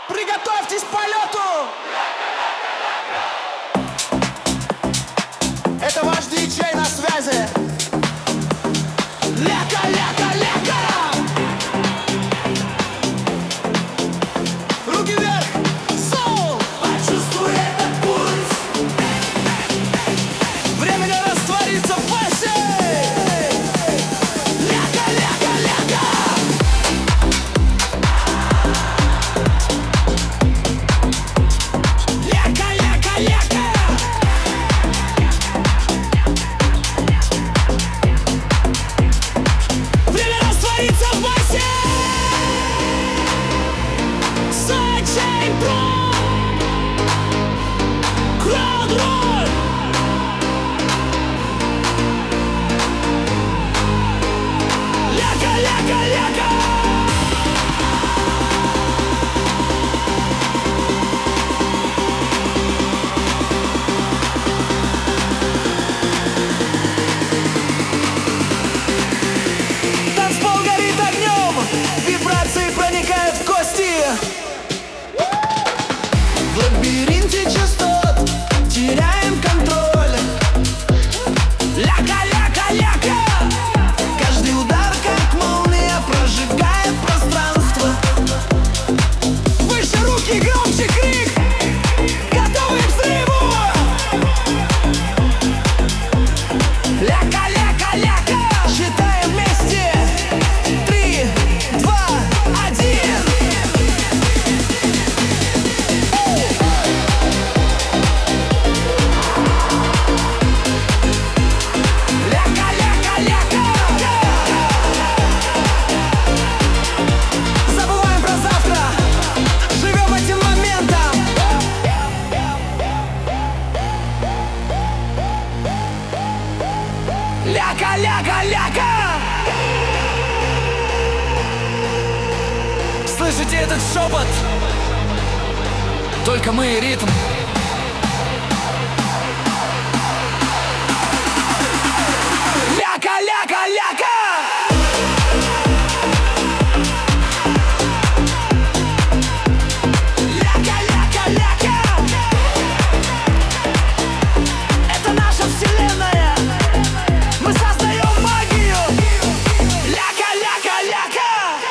Приготовьтесь к полету! Это ваш диджей на связи. Ляка, ляка, ляка! Руки вверх! Соул! Почувствуй этот пульс! Время не растворится в басе! Ляка, ляка, ляка! Ляка, ляка, ляка! Время растворится в басе! Sidechain Pro! Crowd roll! Ляка, ляка, ляка! Танцпол горит огнем, вибрации проникают в кости. В лабиринте частот теряем контроль. Ляка, ляка, ляка! Каждый удар, как молния, прожигает пространство. Выше руки, громче крик! Готовы к взрыву! Ляка, ляка, ляка! Считаем вместе! 3, 2, 1! Ляка, ляка, ляка! Забываем про завтра! Живем этим моментом! Ляка, ляка, ляка! Слышите этот шепот? Только мы и ритм. Ляка, ляка, ляка! Ляка, ляка, ляка! Это наша вселенная! Мы создаем магию! Ляка, ляка, ляка!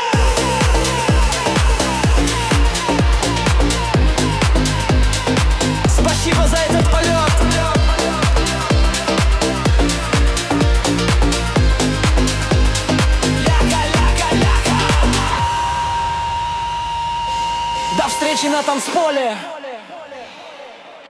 Спасибо за этот полет! Ляка, ляка, ляка! До встречи на танцполе!